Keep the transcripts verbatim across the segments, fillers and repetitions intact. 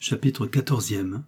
Chapitre quatorzième.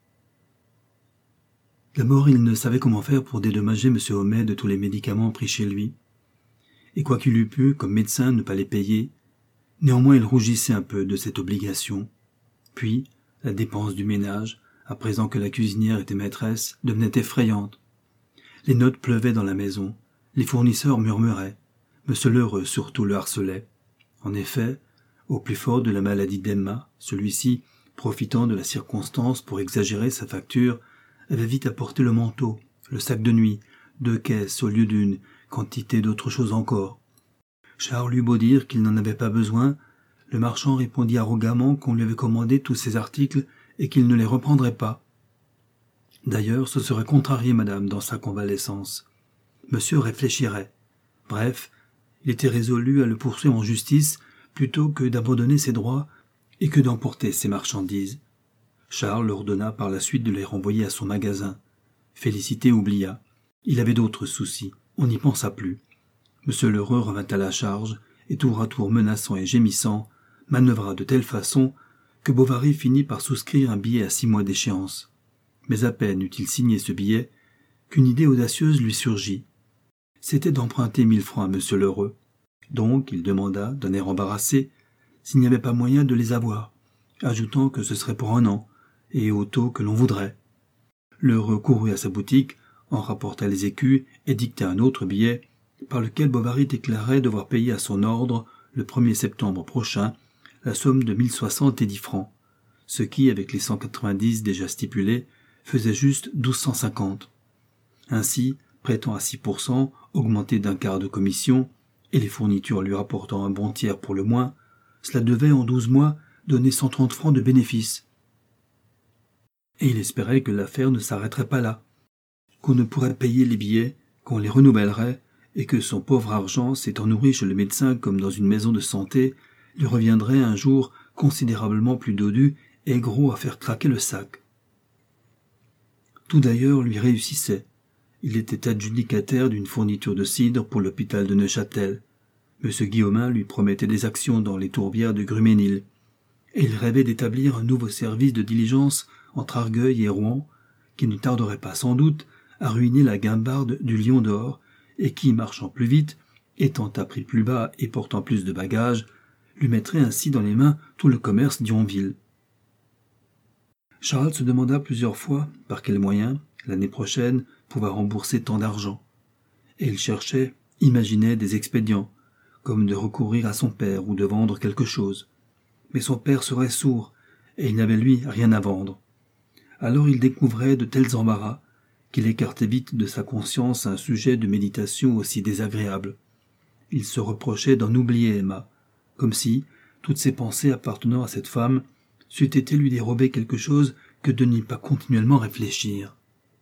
D'abord, il ne savait comment faire pour dédommager M. Homais de tous les médicaments pris chez lui. Et quoi qu'il eût pu, comme médecin, ne pas les payer, néanmoins il rougissait un peu de cette obligation. Puis, la dépense du ménage, à présent que la cuisinière était maîtresse, devenait effrayante. Les notes pleuvaient dans la maison, les fournisseurs murmuraient, M. Lheureux surtout le harcelait. En effet, au plus fort de la maladie d'Emma, celui-ci, profitant de la circonstance pour exagérer sa facture, avait vite apporté le manteau, le sac de nuit, deux caisses au lieu d'une, quantité d'autres choses encore. Charles eut beau dire qu'il n'en avait pas besoin, le marchand répondit arrogamment qu'on lui avait commandé tous ces articles et qu'il ne les reprendrait pas. D'ailleurs, ce serait contrarier madame dans sa convalescence. Monsieur réfléchirait. Bref, il était résolu à le poursuivre en justice plutôt que d'abandonner ses droits et que d'emporter ses marchandises. Charles ordonna par la suite de les renvoyer à son magasin. Félicité oublia. Il avait d'autres soucis. On n'y pensa plus. M. Lheureux revint à la charge, et tour à tour menaçant et gémissant, manœuvra de telle façon que Bovary finit par souscrire un billet à six mois d'échéance. Mais à peine eut-il signé ce billet qu'une idée audacieuse lui surgit. C'était d'emprunter mille francs à M. Lheureux. Donc il demanda, d'un air embarrassé, s'il n'y avait pas moyen de les avoir, ajoutant que ce serait pour un an, et au taux que l'on voudrait. Lheureux courut à sa boutique, en rapporta les écus et dicta un autre billet, par lequel Bovary déclarait devoir payer à son ordre, le premier septembre prochain, la somme de mille soixante et dix francs, ce qui, avec les cent quatre-vingt-dix déjà stipulés, faisait juste douze cent cinquante. Ainsi, prêtant à six pour cent, augmenté d'un quart de commission, et les fournitures lui rapportant un bon tiers pour le moins, cela devait, en douze mois, donner cent trente francs de bénéfice. Et il espérait que l'affaire ne s'arrêterait pas là, qu'on ne pourrait payer les billets, qu'on les renouvellerait, et que son pauvre argent, s'étant nourri chez le médecin comme dans une maison de santé, lui reviendrait un jour considérablement plus dodu et gros à faire craquer le sac. Tout d'ailleurs lui réussissait. Il était adjudicataire d'une fourniture de cidre pour l'hôpital de Neuchâtel. M. Guillaumin lui promettait des actions dans les tourbières de Gruménil, et il rêvait d'établir un nouveau service de diligence entre Argueil et Rouen, qui ne tarderait pas sans doute à ruiner la guimbarde du Lion d'Or, et qui, marchant plus vite, étant à prix plus bas et portant plus de bagages, lui mettrait ainsi dans les mains tout le commerce d'Yonville. Charles se demanda plusieurs fois par quels moyens, l'année prochaine, pouvoir rembourser tant d'argent, et il cherchait, imaginait des expédients, comme de recourir à son père ou de vendre quelque chose. Mais son père serait sourd, et il n'avait lui rien à vendre. Alors il découvrait de tels embarras qu'il écartait vite de sa conscience un sujet de méditation aussi désagréable. Il se reprochait d'en oublier Emma, comme si, toutes ses pensées appartenant à cette femme, c'eût été lui dérober quelque chose que de n'y pas continuellement réfléchir.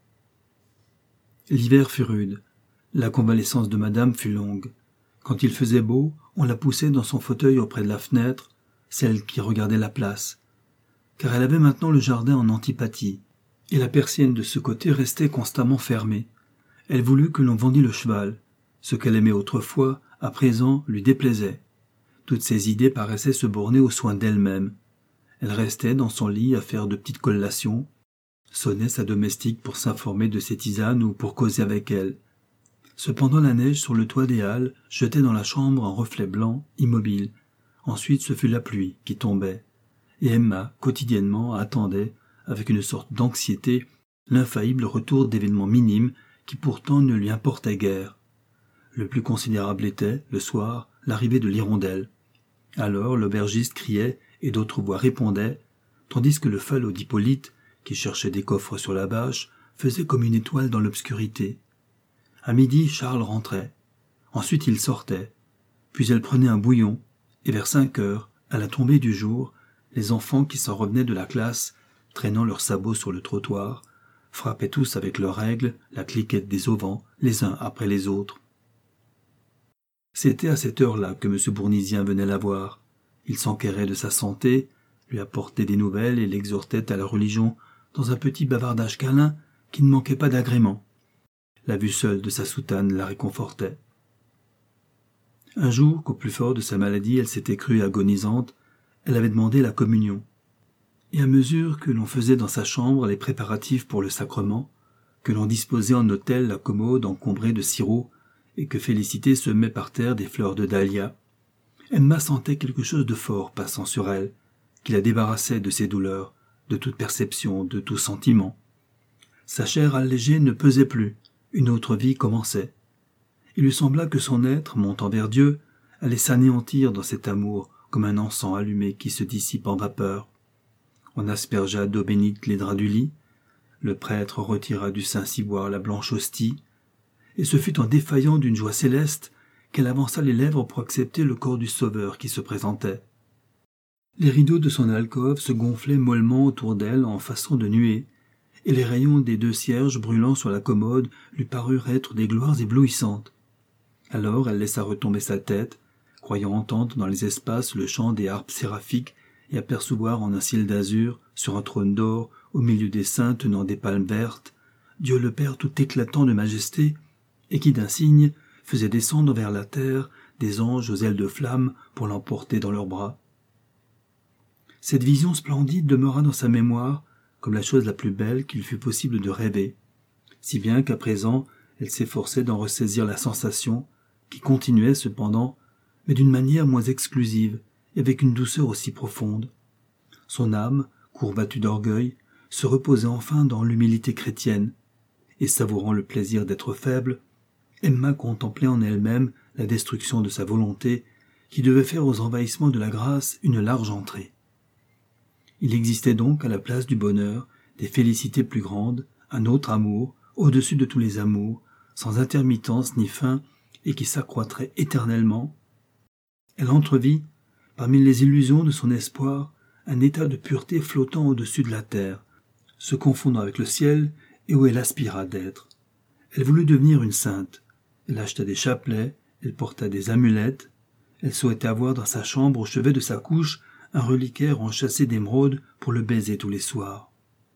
L'hiver fut rude. La convalescence de madame fut longue. Quand il faisait beau, on la poussait dans son fauteuil auprès de la fenêtre, celle qui regardait la place, car elle avait maintenant le jardin en antipathie, et la persienne de ce côté restait constamment fermée. Elle voulut que l'on vendît le cheval. Ce qu'elle aimait autrefois, à présent, lui déplaisait. Toutes ses idées paraissaient se borner aux soins d'elle-même. Elle restait dans son lit à faire de petites collations, sonnait sa domestique pour s'informer de ses tisanes ou pour causer avec elle. Cependant la neige sur le toit des halles jetait dans la chambre un reflet blanc, immobile. Ensuite ce fut la pluie qui tombait, et Emma, quotidiennement, attendait, avec une sorte d'anxiété, l'infaillible retour d'événements minimes qui pourtant ne lui importaient guère. Le plus considérable était, le soir, l'arrivée de l'hirondelle. Alors l'aubergiste criait et d'autres voix répondaient, tandis que le falot d'Hippolyte, qui cherchait des coffres sur la bâche, faisait comme une étoile dans l'obscurité. À midi, Charles rentrait. Ensuite il sortait. Puis elle prenait un bouillon, et vers cinq heures, à la tombée du jour, les enfants qui s'en revenaient de la classe, traînant leurs sabots sur le trottoir, frappaient tous avec leurs règles la cliquette des auvents, les uns après les autres. C'était à cette heure-là que M. Bournisien venait la voir. Il s'enquérait de sa santé, lui apportait des nouvelles et l'exhortait à la religion dans un petit bavardage câlin qui ne manquait pas d'agrément. La vue seule de sa soutane la réconfortait. Un jour, qu'au plus fort de sa maladie elle s'était crue agonisante, elle avait demandé la communion. Et à mesure que l'on faisait dans sa chambre les préparatifs pour le sacrement, que l'on disposait en autel la commode encombrée de sirop, et que Félicité semait par terre des fleurs de dahlia, Emma sentait quelque chose de fort passant sur elle, qui la débarrassait de ses douleurs, de toute perception, de tout sentiment. Sa chair allégée ne pesait plus, une autre vie commençait. Il lui sembla que son être, montant vers Dieu, allait s'anéantir dans cet amour comme un encens allumé qui se dissipe en vapeur. On aspergea d'eau bénite les draps du lit, le prêtre retira du Saint-Ciboire la blanche hostie, et ce fut en défaillant d'une joie céleste qu'elle avança les lèvres pour accepter le corps du Sauveur qui se présentait. Les rideaux de son alcôve se gonflaient mollement autour d'elle en façon de nuée, et les rayons des deux cierges brûlant sur la commode lui parurent être des gloires éblouissantes. Alors elle laissa retomber sa tête, croyant entendre dans les espaces le chant des harpes séraphiques et apercevoir en un ciel d'azur, sur un trône d'or, au milieu des saints tenant des palmes vertes, Dieu le Père tout éclatant de majesté, et qui d'un signe faisait descendre vers la terre des anges aux ailes de flamme pour l'emporter dans leurs bras. Cette vision splendide demeura dans sa mémoire comme la chose la plus belle qu'il fût possible de rêver, si bien qu'à présent elle s'efforçait d'en ressaisir la sensation, qui continuait cependant, mais d'une manière moins exclusive et avec une douceur aussi profonde. Son âme, courbatue d'orgueil, se reposait enfin dans l'humilité chrétienne, et savourant le plaisir d'être faible, Emma contemplait en elle-même la destruction de sa volonté, qui devait faire aux envahissements de la grâce une large entrée. Il existait donc à la place du bonheur des félicités plus grandes, un autre amour, au-dessus de tous les amours, sans intermittence ni fin, et qui s'accroîtrait éternellement. Elle entrevit, parmi les illusions de son espoir, un état de pureté flottant au-dessus de la terre, se confondant avec le ciel et où elle aspira d'être. Elle voulut devenir une sainte. Elle acheta des chapelets, elle porta des amulettes, elle souhaitait avoir dans sa chambre, au chevet de sa couche, un reliquaire enchâssé d'émeraude pour le baiser tous les soirs.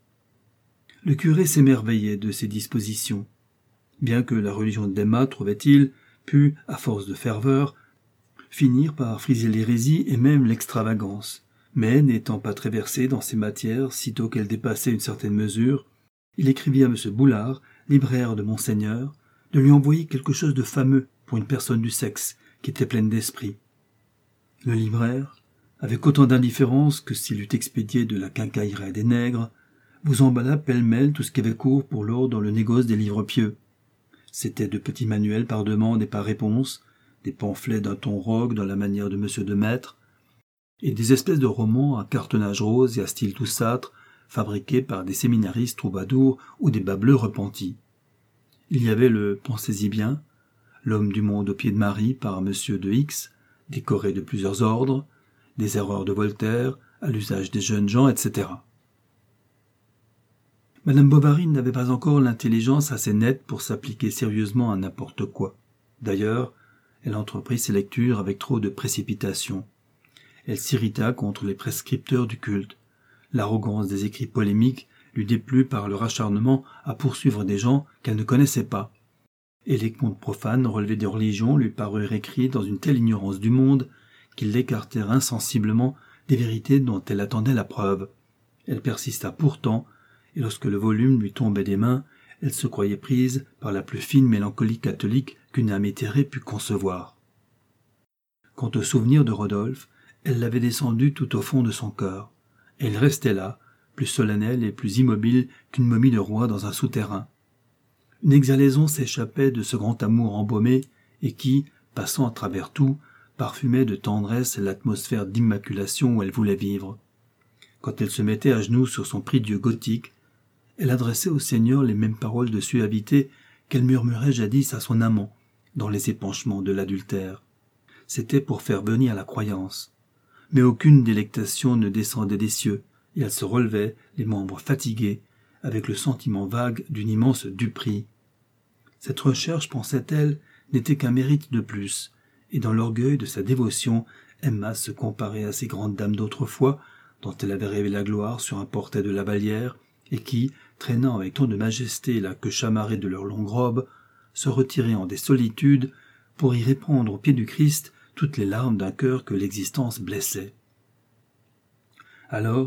Le curé s'émerveillait de ces dispositions. Bien que la religion d'Emma, trouvait-il, pût, à force de ferveur, finir par friser l'hérésie et même l'extravagance, mais n'étant pas très versé dans ces matières, sitôt qu'elle dépassait une certaine mesure, il écrivit à M. Boulard, libraire de Monseigneur, de lui envoyer quelque chose de fameux pour une personne du sexe qui était pleine d'esprit. Le libraire, avec autant d'indifférence que s'il eût expédié de la quincaillerie des nègres, vous emballa pêle-mêle tout ce qui avait cours pour lors dans le négoce des livres pieux. C'étaient de petits manuels par demande et par réponse, des pamphlets d'un ton rogue dans la manière de Monsieur de Maistre, et des espèces de romans à cartonnage rose et à style toussâtre, fabriqués par des séminaristes troubadours ou des bas-bleus repentis. Il y avait le « Pensez-y bien », L'homme du monde au pied de Marie par Monsieur de X, décoré de plusieurs ordres, des erreurs de Voltaire, à l'usage des jeunes gens, et cetera. Madame Bovary n'avait pas encore l'intelligence assez nette pour s'appliquer sérieusement à n'importe quoi. D'ailleurs, elle entreprit ses lectures avec trop de précipitation. Elle s'irrita contre les prescripteurs du culte. L'arrogance des écrits polémiques lui déplut par leur acharnement à poursuivre des gens qu'elle ne connaissait pas. Et les contes profanes relevés des religions lui parurent écrits dans une telle ignorance du monde qu'ils l'écartèrent insensiblement des vérités dont elle attendait la preuve. Elle persista pourtant, et lorsque le volume lui tombait des mains, elle se croyait prise par la plus fine mélancolie catholique qu'une âme éthérée pût concevoir. Quant au souvenir de Rodolphe, elle l'avait descendu tout au fond de son cœur, et il restait là, plus solennel et plus immobile qu'une momie de roi dans un souterrain. Une exhalaison s'échappait de ce grand amour embaumé et qui, passant à travers tout, parfumait de tendresse l'atmosphère d'immaculation où elle voulait vivre. Quand elle se mettait à genoux sur son prie-dieu gothique, elle adressait au Seigneur les mêmes paroles de suavité qu'elle murmurait jadis à son amant dans les épanchements de l'adultère. C'était pour faire venir la croyance. Mais aucune délectation ne descendait des cieux, et elle se relevait, les membres fatigués, avec le sentiment vague d'une immense duperie. Cette recherche, pensait-elle, n'était qu'un mérite de plus, et dans l'orgueil de sa dévotion, Emma se comparait à ces grandes dames d'autrefois, dont elle avait rêvé la gloire sur un portail de la Vallière, et qui, traînant avec tant de majesté la queue chamarrée de leurs longues robes, se retiraient en des solitudes pour y répandre au pied du Christ toutes les larmes d'un cœur que l'existence blessait. Alors,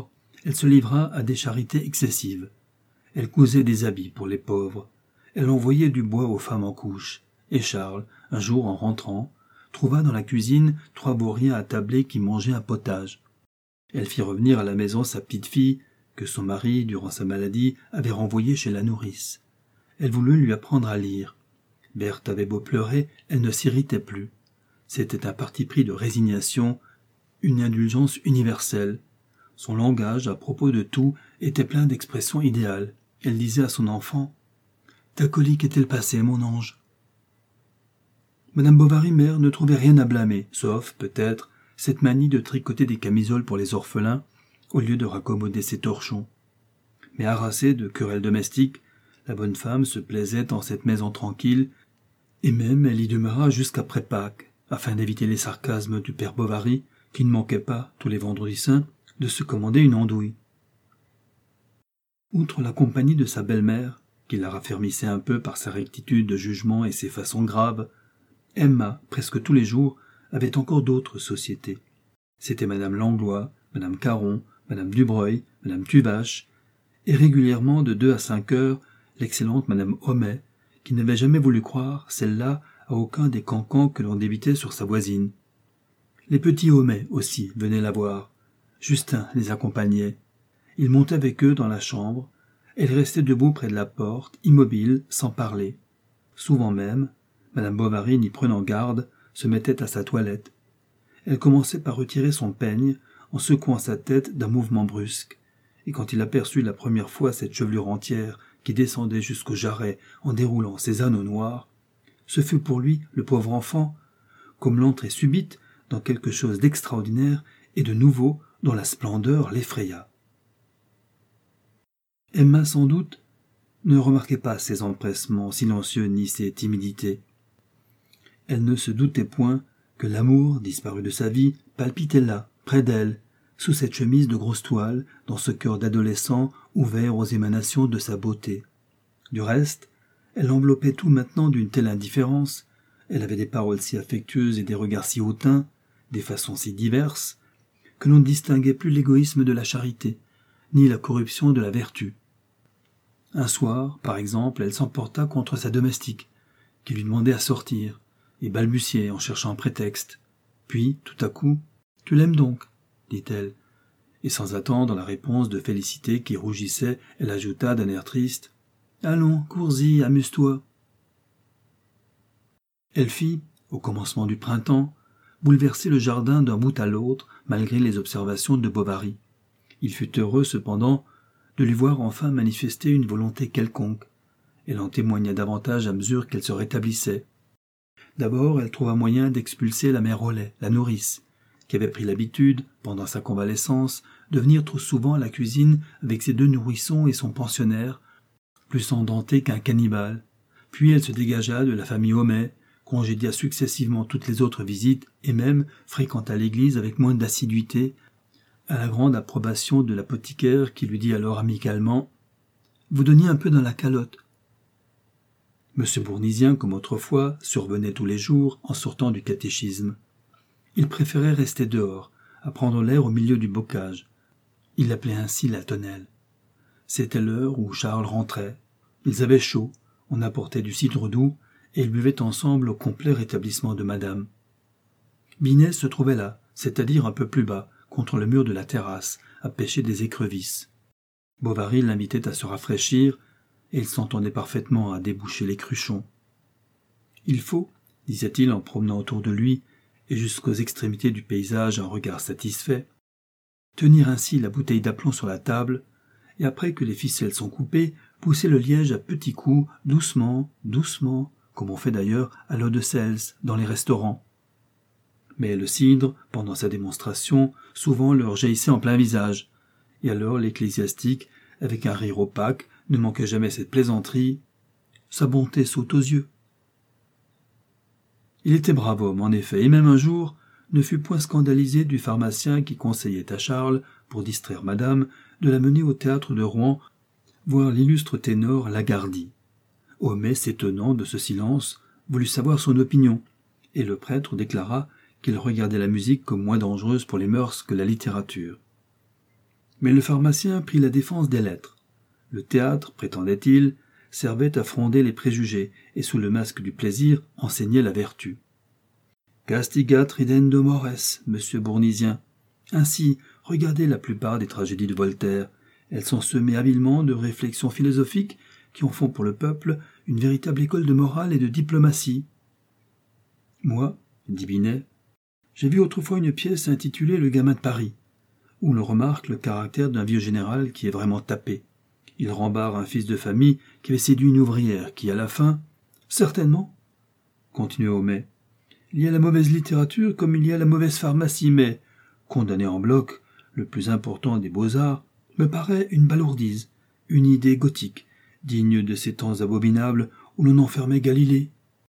Elle se livra à des charités excessives. Elle cousait des habits pour les pauvres. Elle envoyait du bois aux femmes en couches. Et Charles, un jour en rentrant, trouva dans la cuisine trois vauriens attablés qui mangeaient un potage. Elle fit revenir à la maison sa petite fille, que son mari, durant sa maladie, avait renvoyée chez la nourrice. Elle voulut lui apprendre à lire. Berthe avait beau pleurer, elle ne s'irritait plus. C'était un parti pris de résignation, une indulgence universelle. Son langage, à propos de tout, était plein d'expressions idéales. Elle disait à son enfant « Ta colique est-elle passée, mon ange ?» Madame Bovary mère ne trouvait rien à blâmer, sauf, peut-être, cette manie de tricoter des camisoles pour les orphelins, au lieu de raccommoder ses torchons. Mais harassée de querelles domestiques, la bonne femme se plaisait en cette maison tranquille, et même elle y demeura jusqu'après Pâques, afin d'éviter les sarcasmes du père Bovary, qui ne manquait pas, tous les vendredis saints, de se commander une andouille. Outre la compagnie de sa belle-mère, qui la raffermissait un peu par sa rectitude de jugement et ses façons graves, Emma, presque tous les jours, avait encore d'autres sociétés. C'était madame Langlois, madame Caron, madame Dubreuil, madame Tuvache, et régulièrement de deux à cinq heures, l'excellente madame Homais, qui n'avait jamais voulu croire, celle-là, à aucun des cancans que l'on débitait sur sa voisine. Les petits Homais aussi venaient la voir. Justin les accompagnait. Il montait avec eux dans la chambre. Elle restait debout près de la porte, immobile, sans parler. Souvent même, madame Bovary, n'y prenant garde, se mettait à sa toilette. Elle commençait par retirer son peigne, en secouant sa tête d'un mouvement brusque, et quand il aperçut la première fois cette chevelure entière qui descendait jusqu'aux jarrets en déroulant ses anneaux noirs, ce fut pour lui, le pauvre enfant, comme l'entrée subite dans quelque chose d'extraordinaire et de nouveau dont la splendeur l'effraya. Emma, sans doute, ne remarquait pas ses empressements silencieux ni ses timidités. Elle ne se doutait point que l'amour, disparu de sa vie, palpitait là, près d'elle, sous cette chemise de grosse toile, dans ce cœur d'adolescent ouvert aux émanations de sa beauté. Du reste, elle enveloppait tout maintenant d'une telle indifférence, elle avait des paroles si affectueuses et des regards si hautains, des façons si diverses, que l'on ne distinguait plus l'égoïsme de la charité, ni la corruption de la vertu. Un soir, par exemple, elle s'emporta contre sa domestique, qui lui demandait à sortir, et balbutiait en cherchant un prétexte. Puis, tout à coup, « Tu l'aimes donc ?» dit-elle, et sans attendre la réponse de Félicité qui rougissait, elle ajouta d'un air triste « Allons, cours-y, amuse-toi !» Elle fit, au commencement du printemps, bouleverser le jardin d'un bout à l'autre, malgré les observations de Bovary. Il fut heureux, cependant, de lui voir enfin manifester une volonté quelconque. Elle en témoigna davantage à mesure qu'elle se rétablissait. D'abord, elle trouva moyen d'expulser la mère Rollet, la nourrice, qui avait pris l'habitude, pendant sa convalescence, de venir trop souvent à la cuisine avec ses deux nourrissons et son pensionnaire, plus endenté qu'un cannibale. Puis elle se dégagea de la famille Homais, congédia successivement toutes les autres visites et même fréquenta l'église avec moins d'assiduité, à la grande approbation de l'apothicaire qui lui dit alors amicalement « Vous donniez un peu dans la calotte ». Monsieur Bournisien, comme autrefois, survenait tous les jours en sortant du catéchisme. Il préférait rester dehors, à prendre l'air au milieu du bocage. Il l'appelait ainsi la tonnelle. C'était l'heure où Charles rentrait. Ils avaient chaud, on apportait du cidre doux, et ils buvaient ensemble au complet rétablissement de madame. Binet se trouvait là, c'est-à-dire un peu plus bas, contre le mur de la terrasse, à pêcher des écrevisses. Bovary l'invitait à se rafraîchir, et il s'entendait parfaitement à déboucher les cruchons. « Il faut, disait-il en promenant autour de lui, et jusqu'aux extrémités du paysage un regard satisfait, tenir ainsi la bouteille d'aplomb sur la table, et après que les ficelles sont coupées, pousser le liège à petits coups, doucement, doucement, comme on fait d'ailleurs à l'eau de Cels, dans les restaurants. Mais le cidre, pendant sa démonstration, souvent leur jaillissait en plein visage, et alors l'ecclésiastique, avec un rire opaque, ne manquait jamais cette plaisanterie. Sa bonté saute aux yeux. Il était brave homme, en effet, et même un jour ne fut point scandalisé du pharmacien qui conseillait à Charles, pour distraire madame, de la mener au théâtre de Rouen voir l'illustre ténor Lagardy. Homais, s'étonnant de ce silence, voulut savoir son opinion, et le prêtre déclara qu'il regardait la musique comme moins dangereuse pour les mœurs que la littérature. Mais le pharmacien prit la défense des lettres. Le théâtre, prétendait-il, servait à fronder les préjugés et sous le masque du plaisir enseignait la vertu. Castigat ridendo mores, monsieur Bournisien. Ainsi, regardez la plupart des tragédies de Voltaire. Elles sont semées habilement de réflexions philosophiques qui en font pour le peuple une véritable école de morale et de diplomatie. Moi, dit Binet, j'ai vu autrefois une pièce intitulée « Le gamin de Paris », où l'on remarque le caractère d'un vieux général qui est vraiment tapé. Il rembarre un fils de famille qui avait séduit une ouvrière qui, à la fin... « Certainement, continua Homais, il y a la mauvaise littérature comme il y a la mauvaise pharmacie, mais, condamné en bloc, le plus important des beaux-arts, me paraît une balourdise, une idée gothique, digne de ces temps abominables où l'on enfermait Galilée. »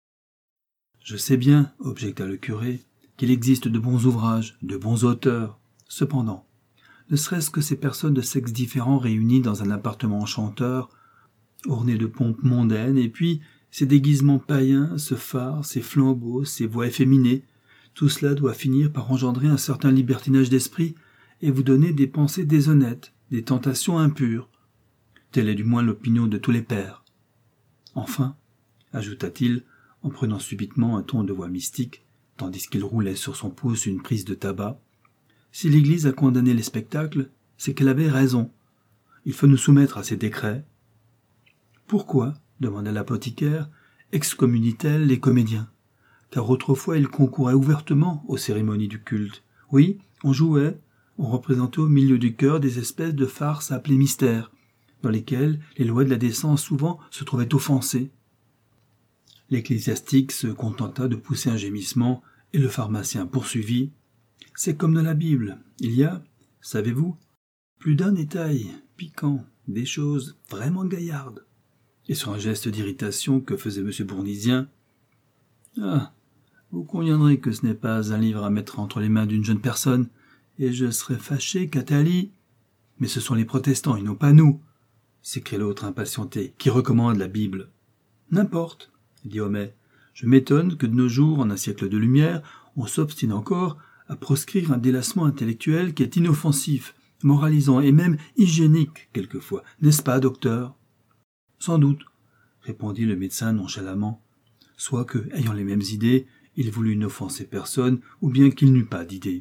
Je sais bien, objecta le curé, qu'il existe de bons ouvrages, de bons auteurs. Cependant, ne serait-ce que ces personnes de sexes différents réunies dans un appartement enchanteur, orné de pompes mondaines, et puis ces déguisements païens, ce phare, ces flambeaux, ces voix efféminées, tout cela doit finir par engendrer un certain libertinage d'esprit et vous donner des pensées déshonnêtes, des tentations impures. Telle est du moins l'opinion de tous les pères. Enfin, ajouta-t-il, en prenant subitement un ton de voix mystique, tandis qu'il roulait sur son pouce une prise de tabac, si l'Église a condamné les spectacles, c'est qu'elle avait raison. Il faut nous soumettre à ses décrets. Pourquoi, demanda l'apothicaire, excommunie-t-elle les comédiens? Car autrefois ils concouraient ouvertement aux cérémonies du culte. Oui, on jouait, on représentait au milieu du chœur des espèces de farces appelées mystères, dans lesquelles les lois de la décence souvent se trouvaient offensées. L'ecclésiastique se contenta de pousser un gémissement, et le pharmacien poursuivit. C'est comme dans la Bible, il y a, savez-vous, plus d'un détail piquant, des choses vraiment gaillardes. Et sur un geste d'irritation que faisait M. Bournisien, « Ah, vous conviendrez que ce n'est pas un livre à mettre entre les mains d'une jeune personne, et je serais fâché qu'Athalie... Mais ce sont les protestants, et non pas nous, s'écrie l'autre impatienté, qui recommande la Bible. N'importe, dit Homais, je m'étonne que de nos jours, en un siècle de lumière, on s'obstine encore à proscrire un délassement intellectuel qui est inoffensif, moralisant et même hygiénique quelquefois, n'est-ce pas, docteur? Sans doute, répondit le médecin nonchalamment, soit que, ayant les mêmes idées, il voulut n'offenser personne, ou bien qu'il n'eût pas d'idées.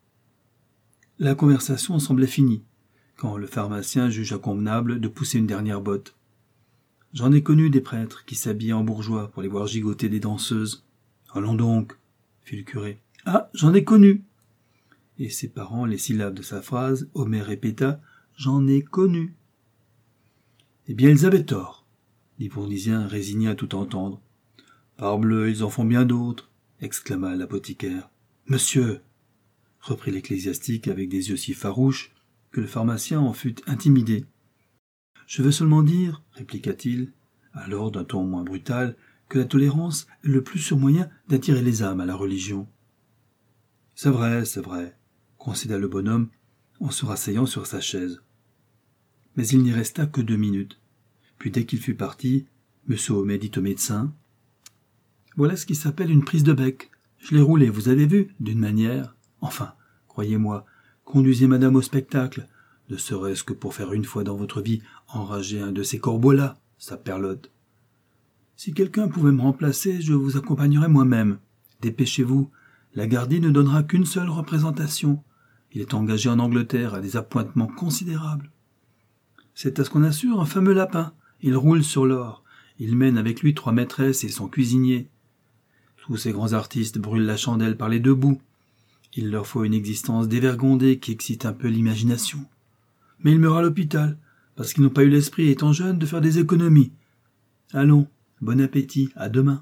La conversation semblait finie, quand le pharmacien jugea convenable de pousser une dernière botte. J'en ai connu des prêtres qui s'habillaient en bourgeois pour les voir gigoter des danseuses. Allons donc, fit le curé. Ah, j'en ai connu. Et séparant les syllabes de sa phrase, Homais répéta « J'en ai connu ». Eh bien, ils avaient tort, dit Bournisien, résigné à tout entendre. Parbleu, ils en font bien d'autres, exclama l'apothicaire. Monsieur, reprit l'ecclésiastique avec des yeux si farouches que le pharmacien en fut intimidé. Je veux seulement dire, répliqua-t-il, alors d'un ton moins brutal, que la tolérance est le plus sûr moyen d'attirer les âmes à la religion. C'est vrai, c'est vrai, concéda le bonhomme en se rasseyant sur sa chaise. Mais il n'y resta que deux minutes. Puis dès qu'il fut parti, M. Homais dit au médecin « Voilà ce qui s'appelle une prise de bec. Je l'ai roulée, vous avez vu, d'une manière. Enfin, croyez-moi, conduisez madame au spectacle, ne serait-ce que pour faire une fois dans votre vie enrager un de ces corbeaux-là, sa perlotte. Si quelqu'un pouvait me remplacer, je vous accompagnerais moi-même. Dépêchez-vous, Lagardy ne donnera qu'une seule représentation. Il est engagé en Angleterre à des appointements considérables. C'est à ce qu'on assure un fameux lapin. Il roule sur l'or. Il mène avec lui trois maîtresses et son cuisinier. Tous ces grands artistes brûlent la chandelle par les deux bouts. Il leur faut une existence dévergondée qui excite un peu l'imagination. Mais ils meurent à l'hôpital, parce qu'ils n'ont pas eu l'esprit, étant jeunes, de faire des économies. Allons, bon appétit, à demain.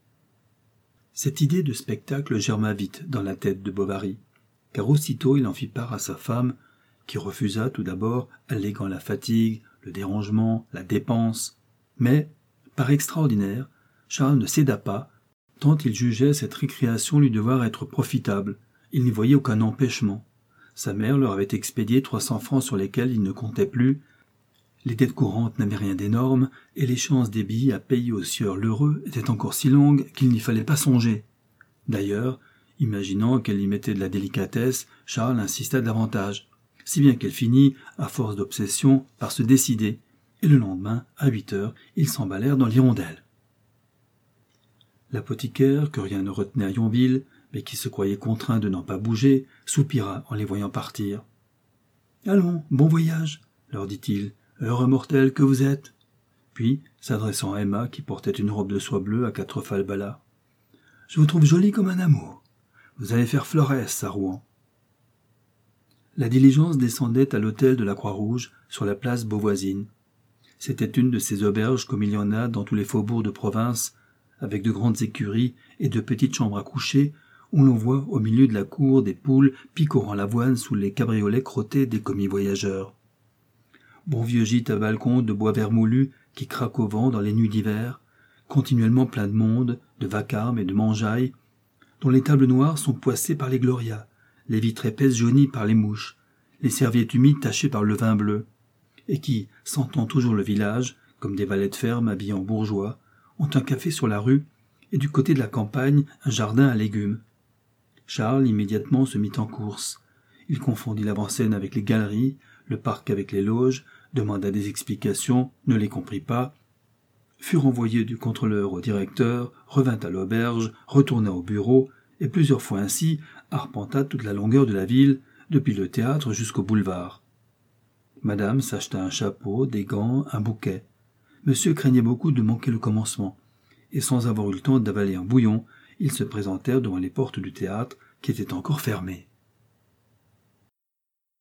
Cette idée de spectacle germa vite dans la tête de Bovary, car aussitôt il en fit part à sa femme, qui refusa tout d'abord, alléguant la fatigue, le dérangement, la dépense. Mais, par extraordinaire, Charles ne céda pas, tant il jugeait cette récréation lui devoir être profitable. Il n'y voyait aucun empêchement. Sa mère leur avait expédié trois cents francs sur lesquels il ne comptait plus. Les dettes courantes n'avaient rien d'énorme, et l'échéance des billets à payer au sieur Lheureux était encore si longue qu'il n'y fallait pas songer. D'ailleurs, imaginant qu'elle y mettait de la délicatesse, Charles insista davantage. si bien qu'elle finit, à force d'obsession, par se décider, et le lendemain, à huit heures, ils s'emballèrent dans l'hirondelle. L'apothicaire, que rien ne retenait à Yonville, mais qui se croyait contraint de n'en pas bouger, soupira en les voyant partir. « Allons, bon voyage, leur dit-il, heureux mortel que vous êtes. » Puis, s'adressant à Emma, qui portait une robe de soie bleue à quatre falbalas, « Je vous trouve jolie comme un amour. Vous allez faire Florès à Rouen. » La diligence descendait à l'hôtel de la Croix-Rouge, sur la place Beauvoisine. C'était une de ces auberges comme il y en a dans tous les faubourgs de province, avec de grandes écuries et de petites chambres à coucher, où l'on voit au milieu de la cour des poules picorant l'avoine sous les cabriolets crottés des commis voyageurs. Bon vieux gîte à balcon de bois vermoulu qui craque au vent dans les nuits d'hiver, continuellement plein de monde, de vacarme et de mangeaille, dont les tables noires sont poissées par les glorias, les vitres épaisses jaunies par les mouches, les serviettes humides tachées par le vin bleu, et qui, sentant toujours le village, comme des valets de ferme habillés en bourgeois, ont un café sur la rue et du côté de la campagne un jardin à légumes. Charles immédiatement se mit en course. Il confondit l'avant-scène avec les galeries, le parc avec les loges, demanda des explications, ne les comprit pas, fut renvoyé du contrôleur au directeur, revint à l'auberge, retourna au bureau, et plusieurs fois ainsi arpenta toute la longueur de la ville, depuis le théâtre jusqu'au boulevard. Madame s'acheta un chapeau, des gants, un bouquet. Monsieur craignait beaucoup de manquer le commencement, et sans avoir eu le temps d'avaler un bouillon, ils se présentèrent devant les portes du théâtre qui étaient encore fermées.